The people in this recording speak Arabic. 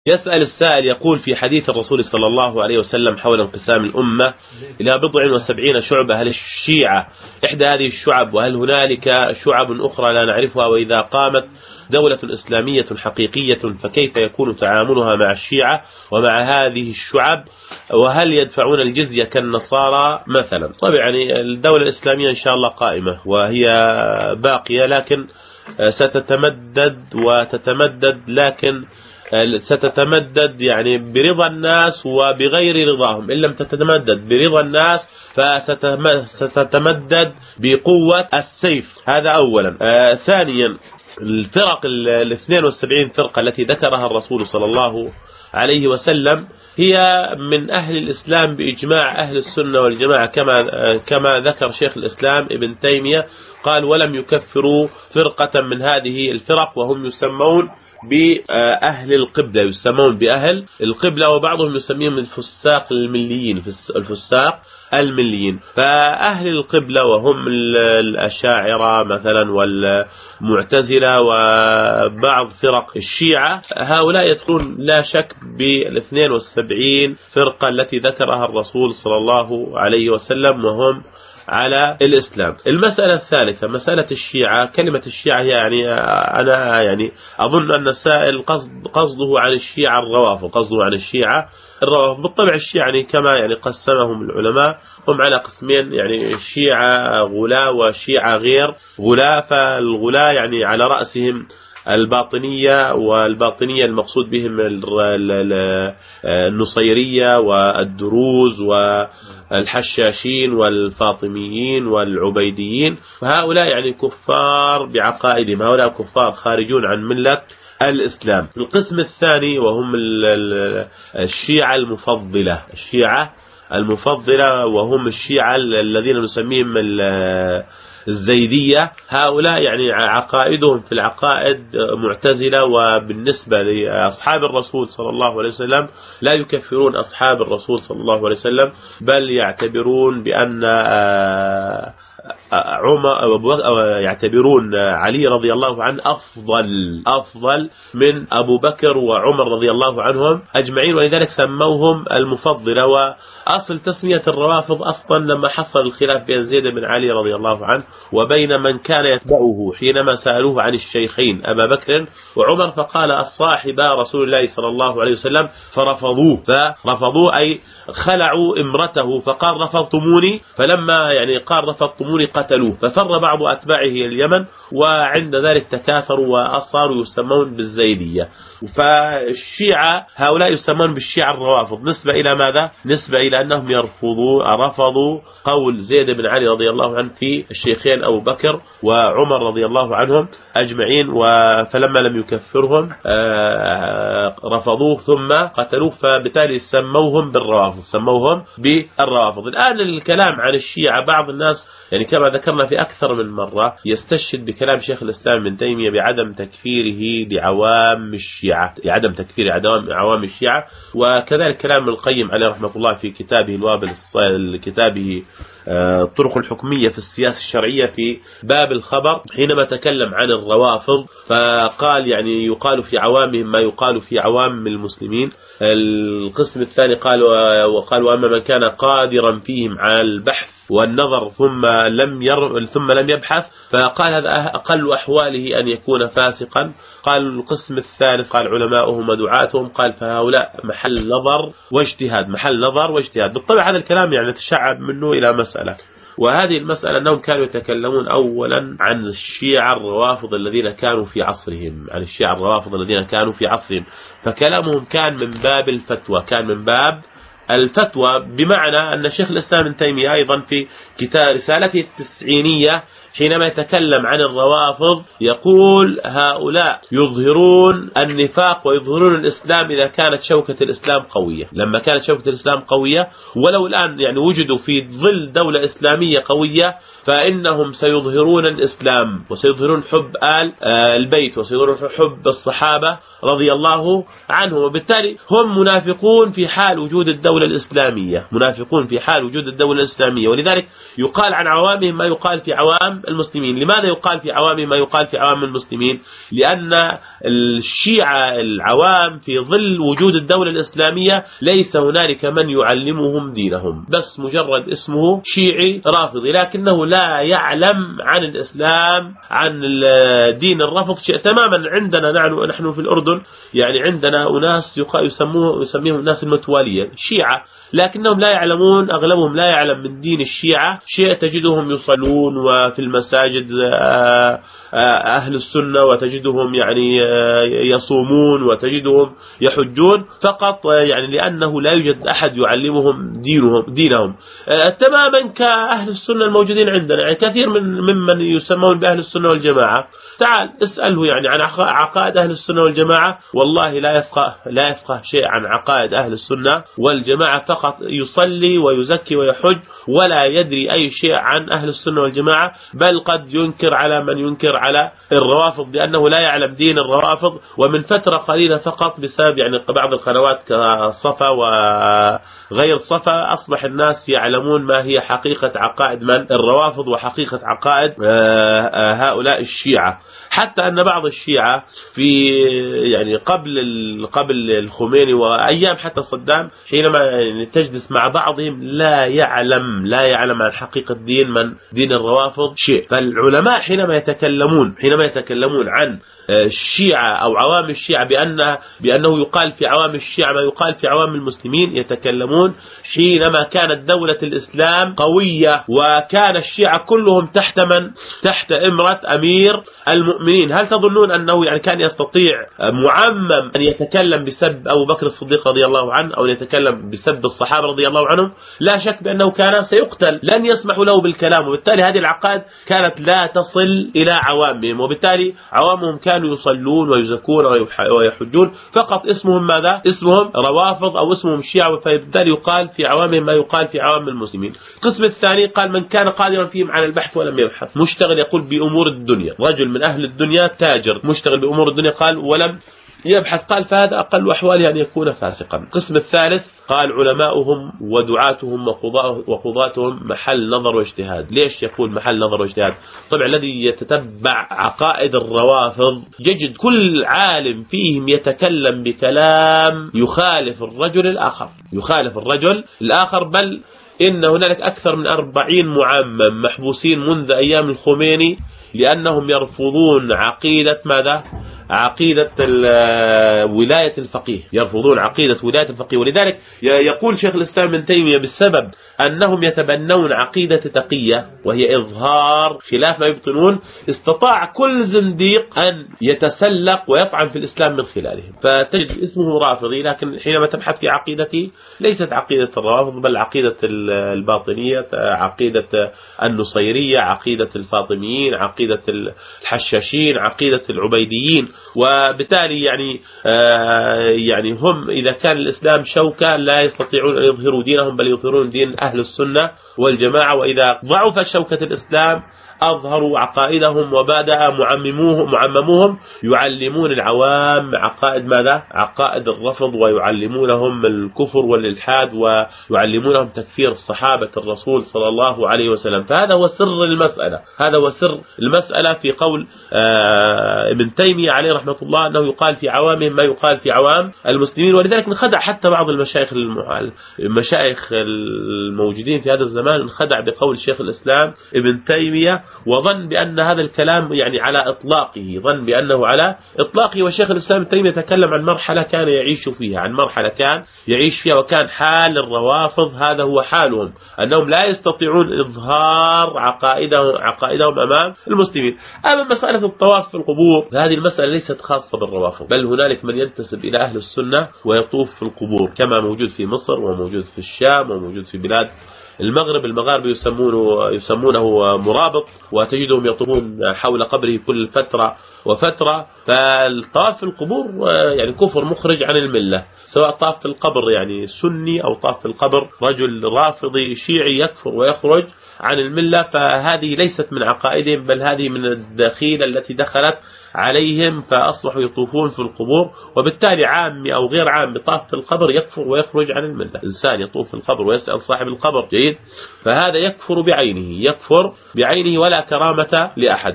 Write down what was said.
يسأل السائل يقول: في حديث الرسول صلى الله عليه وسلم حول انقسام الأمة إلى 70 شعبة، هل الشيعة إحدى هذه الشعب؟ وهل هنالك شعب أخرى لا نعرفها؟ وإذا قامت دولة إسلامية حقيقية فكيف يكون تعاملها مع الشيعة ومع هذه الشعب؟ وهل يدفعون الجزية كالنصارى مثلا؟ طبعا يعني الدولة الإسلامية إن شاء الله قائمة وهي باقية، لكن ستتمدد وتتمدد، لكن ستتمدد يعني برضا الناس وبغير رضاهم. إن لم تتمدد برضا الناس فستتمدد بقوة السيف. هذا أولا. ثانيا، الفرق 72 فرقة التي ذكرها الرسول صلى الله عليه وسلم هي من أهل الإسلام بإجماع أهل السنة والجماعة، كما ذكر شيخ الإسلام ابن تيمية، قال: ولم يكفروا فرقة من هذه الفرق، وهم يسمون بأهل القبلة، يسمون بأهل القبلة، وبعضهم يسميهم الفساق المليين، الفساق المليين. فأهل القبلة وهم الأشاعرة مثلا والمعتزلة وبعض فرق الشيعة، هؤلاء يدخلون لا شك بال72 فرقة التي ذكرها الرسول صلى الله عليه وسلم وهم على الإسلام. المسألة الثالثة مسألة الشيعة. كلمة الشيعة يعني أنا يعني أظن أن السائل قصده عن الشيعة الروافض، قصده عن الشيعة الروافض. بالطبع الشيعة يعني كما يعني قسمهم العلماء هم على قسمين، يعني شيعة غلاة وشيعة غير غلاة. فالغلاة يعني على رأسهم الباطنية، والباطنية المقصود بهم النصيرية والدروز والحشاشين والفاطميين والعبيديين، فهؤلاء يعني كفار بعقائدهم، هؤلاء كفار خارجون عن ملة الإسلام. القسم الثاني وهم الشيعة المفضلة، الشيعة المفضلة وهم الشيعة الذين نسميهم الزيدية. هؤلاء يعني عقائدهم في العقائد معتزلة، وبالنسبة لأصحاب الرسول صلى الله عليه وسلم لا يكفرون أصحاب الرسول صلى الله عليه وسلم، بل يعتبرون بأن يعتبرون علي رضي الله عنه أفضل من أبو بكر وعمر رضي الله عنهم أجمعين، ولذلك سموهم المفضلة. وأصل تسمية الروافض أصلا لما حصل الخلاف بين زيد بن علي رضي الله عنه وبين من كان يتبعه، حينما سألوه عن الشيخين أبا بكر وعمر، فقال: الصاحبا رسول الله صلى الله عليه وسلم، فرفضوه أي خلعوا امرته، فقال: رفضتموني، فلما يعني قال رفضتموني قتلوه، ففر بعض أتباعه اليمن، وعند ذلك تكاثروا وصاروا يسمون بالزيدية. فالشيعة هؤلاء يسمون بالشيعة الروافض، نسبة إلى ماذا؟ نسبة إلى أنهم رفضوا قول زيد بن علي رضي الله عنه في الشيخين أبو بكر وعمر رضي الله عنهم أجمعين، فلما لم يكفرهم رفضوه ثم قتلوه، فبالتالي سموهم بالروافض. الآن الكلام عن الشيعة، بعض الناس يعني كما ذكرنا في أكثر من مرة يستشهد بكلام شيخ الإسلام ابن تيمية بعدم تكفيره لعوام الشيعة، عدم تكفير عوام الشيعة، وكذلك كلام القيم عليه رحمة الله في كتابه الوابل، كتابه الطرق الحكمية في السياسة الشرعية في باب الخبر، حينما تكلم عن الروافض فقال يعني يقال في عوامهم ما يقال في عوام المسلمين. القسم الثاني قال: وأما من كان قادرا فيهم على البحث والنظر ثم لم يبحث، فقال هذا أقل أحواله أن يكون فاسقا. قال القسم الثالث قال: علماؤهم ودعاتهم، قال: فهؤلاء محل نظر واجتهاد. بالطبع هذا الكلام يعني تشعب منه إلى مسألة، وهذه المسألة أنهم كانوا يتكلمون أولا عن الشيعة الروافض الذين كانوا في عصرهم، فكلامهم كان من باب الفتوى، بمعنى أن شيخ الإسلام ابن تيمية أيضا في كتاب رسالته التسعينية حينما يتكلم عن الروافض يقول: هؤلاء يظهرون النفاق ويظهرون الإسلام إذا كانت شوكة الإسلام قوية. لما كانت شوكة الإسلام قوية، ولو الآن يعني وجدوا في ظل دولة إسلامية قوية، فإنهم سيظهرون الإسلام وسيظهرون حب آل البيت وسيظهرون حب الصحابة رضي الله عنهم، وبالتالي هم منافقون في حال وجود الدولة الإسلامية، ولذلك يقال عن عوامهم ما يقال في عوام المسلمين. لماذا يقال في عوامهم ما يقال في عوام المسلمين؟ لأن الشيعة العوام في ظل وجود الدولة الإسلامية ليس هنالك من يعلمهم دينهم، بس مجرد اسمه شيعي رافضي، لكنه لا يعلم عن الإسلام، عن دين الرفض شيء تماما. عندنا نحن في الأردن يعني عندنا أناس يسميهم الناس المتوالية شيعة، لكنهم لا يعلمون، أغلبهم لا يعلم من دين الشيعة شيء. تجدهم يصلون وفي المساجد أهل السنة، وتجدهم يعني يصومون، وتجدهم يحجون، فقط يعني لأنه لا يوجد أحد يعلمهم دينهم تماما كأهل السنة الموجودين عندنا. يعني كثير ممن يسمون بأهل السنة والجماعة، تعال اسأله يعني عن عقائد أهل السنة والجماعة، والله لا يفقه شيء عن عقائد أهل السنة والجماعة، فقط يصلي ويزكي ويحج ولا يدري أي شيء عن أهل السنة والجماعة، بل قد ينكر على من ينكر على الروافض لأنه لا يعلم دين الروافض. ومن فترة قليلة فقط بسبب يعني بعض القنوات كصفا وغير صفا أصبح الناس يعلمون ما هي حقيقة عقائد من الروافض وحقيقة عقائد هؤلاء الشيعة. حتى أن بعض الشيعة في يعني قبل الخميني وأيام حتى صدام، حينما يعني تجلس مع بعضهم لا يعلم عن حقيقة دين الروافض شيء. فالعلماء حينما يتكلمون عن الشيعة أو عوام الشيعة بأنه يقال في عوام الشيعة ما يقال في عوام المسلمين، يتكلمون حينما كانت دولة الإسلام قوية وكان الشيعة كلهم تحت إمرة أمير المؤمنين. هل تظنون أنه يعني كان يستطيع معمم أن يتكلم بسب أبو بكر الصديق رضي الله عنه أو يتكلم بسب الصحابة رضي الله عنهم؟ لا شك بأنه كان سيقتل، لن يسمحوا له بالكلام. وبالتالي هذه العقائد كانت لا تصل إلى عوامهم، وبالتالي عوامهم كانوا يصلون ويزكون ويحجون، فقط اسمهم ماذا؟ اسمهم روافض أو اسمهم شيعة، فبالتالي يقال في عوامهم ما يقال في عوام المسلمين. القسم الثاني قال من كان قادرا فيهم على البحث ولم يبحث، مشتغل يقول بأمور الدنيا، رجل من أهل الدنيا تاجر مشتغل بأمور الدنيا قال ولم يبحث، قال فهذا أقل أحواله أن يكون فاسقا. القسم الثالث قال علماؤهم ودعاتهم وقضاتهم محل نظر واجتهاد. ليش يقول محل نظر واجتهاد؟ طبعا الذي يتتبع عقائد الروافض يجد كل عالم فيهم يتكلم بكلام يخالف الرجل الآخر، بل إن هنالك أكثر من 40 معمم محبوسين منذ أيام الخميني لأنهم يرفضون عقيدة ماذا؟ عقيدة ولاية الفقيه، يرفضون عقيدة ولاية الفقيه. ولذلك يقول شيخ الإسلام ابن تيمية بسبب أنهم يتبنون عقيدة تقية وهي إظهار خلاف ما يبطنون، استطاع كل زنديق أن يتسلق ويطعن في الإسلام من خلالهم. فتجد اسمه رافضي، لكن حينما تبحث في عقيدته ليست عقيدة الروافض بل عقيدة الباطنية، عقيدة النصيرية، عقيدة الفاطميين، عقيدة الحشاشين، عقيدة العبيديين. وبالتالي يعني هم إذا كان الإسلام شوكة لا يستطيعون أن يظهروا دينهم بل يظهرون دين أهل السنة والجماعة، وإذا ضعفت شوكة الإسلام أظهروا عقائدهم وبدأ معمموهم يعلمون العوام عقائد ماذا؟ عقائد الرفض، ويعلمونهم الكفر والإلحاد، ويعلمونهم تكفير الصحابة الرسول صلى الله عليه وسلم. فهذا هو سر المسألة في قول ابن تيمية عليه رحمة الله أنه يقال في عوامهم ما يقال في عوام المسلمين. ولذلك انخدع حتى بعض المشايخ الموجودين في هذا الزمان، انخدع بقول شيخ الإسلام ابن تيمية وظن بأن هذا الكلام يعني على إطلاقه، ظن بأنه على إطلاقه. وشيخ الإسلام ابن تيمية يتكلم عن مرحلة كان يعيش فيها، وكان حال الروافض هذا هو حالهم، أنهم لا يستطيعون إظهار عقائدهم أمام المسلمين. أما مسألة الطواف في القبور هذه المسألة ليست خاصة بالروافض، بل هنالك من ينتسب إلى أهل السنة ويطوف في القبور، كما موجود في مصر وموجود في الشام وموجود في بلاد المغاربة يسمونه مرابط، وتجدهم يطوفون حول قبره كل فترة وفترة. فالطواف في القبور يعني كفر مخرج عن الملة، سواء طاف في القبر يعني سني أو طاف في القبر رجل رافضي شيعي يكفر ويخرج عن الملة فهذه ليست من عقائدهم، بل هذه من الدخيلة التي دخلت عليهم فأصبحوا يطوفون في القبور. وبالتالي عامي أو غير عامي طاف في القبر يكفر ويخرج عن الملة. إنسان يطوف في القبر ويسأل صاحب القبر جيد، فهذا يكفر بعينه، يكفر بعينه ولا كرامة لأحد.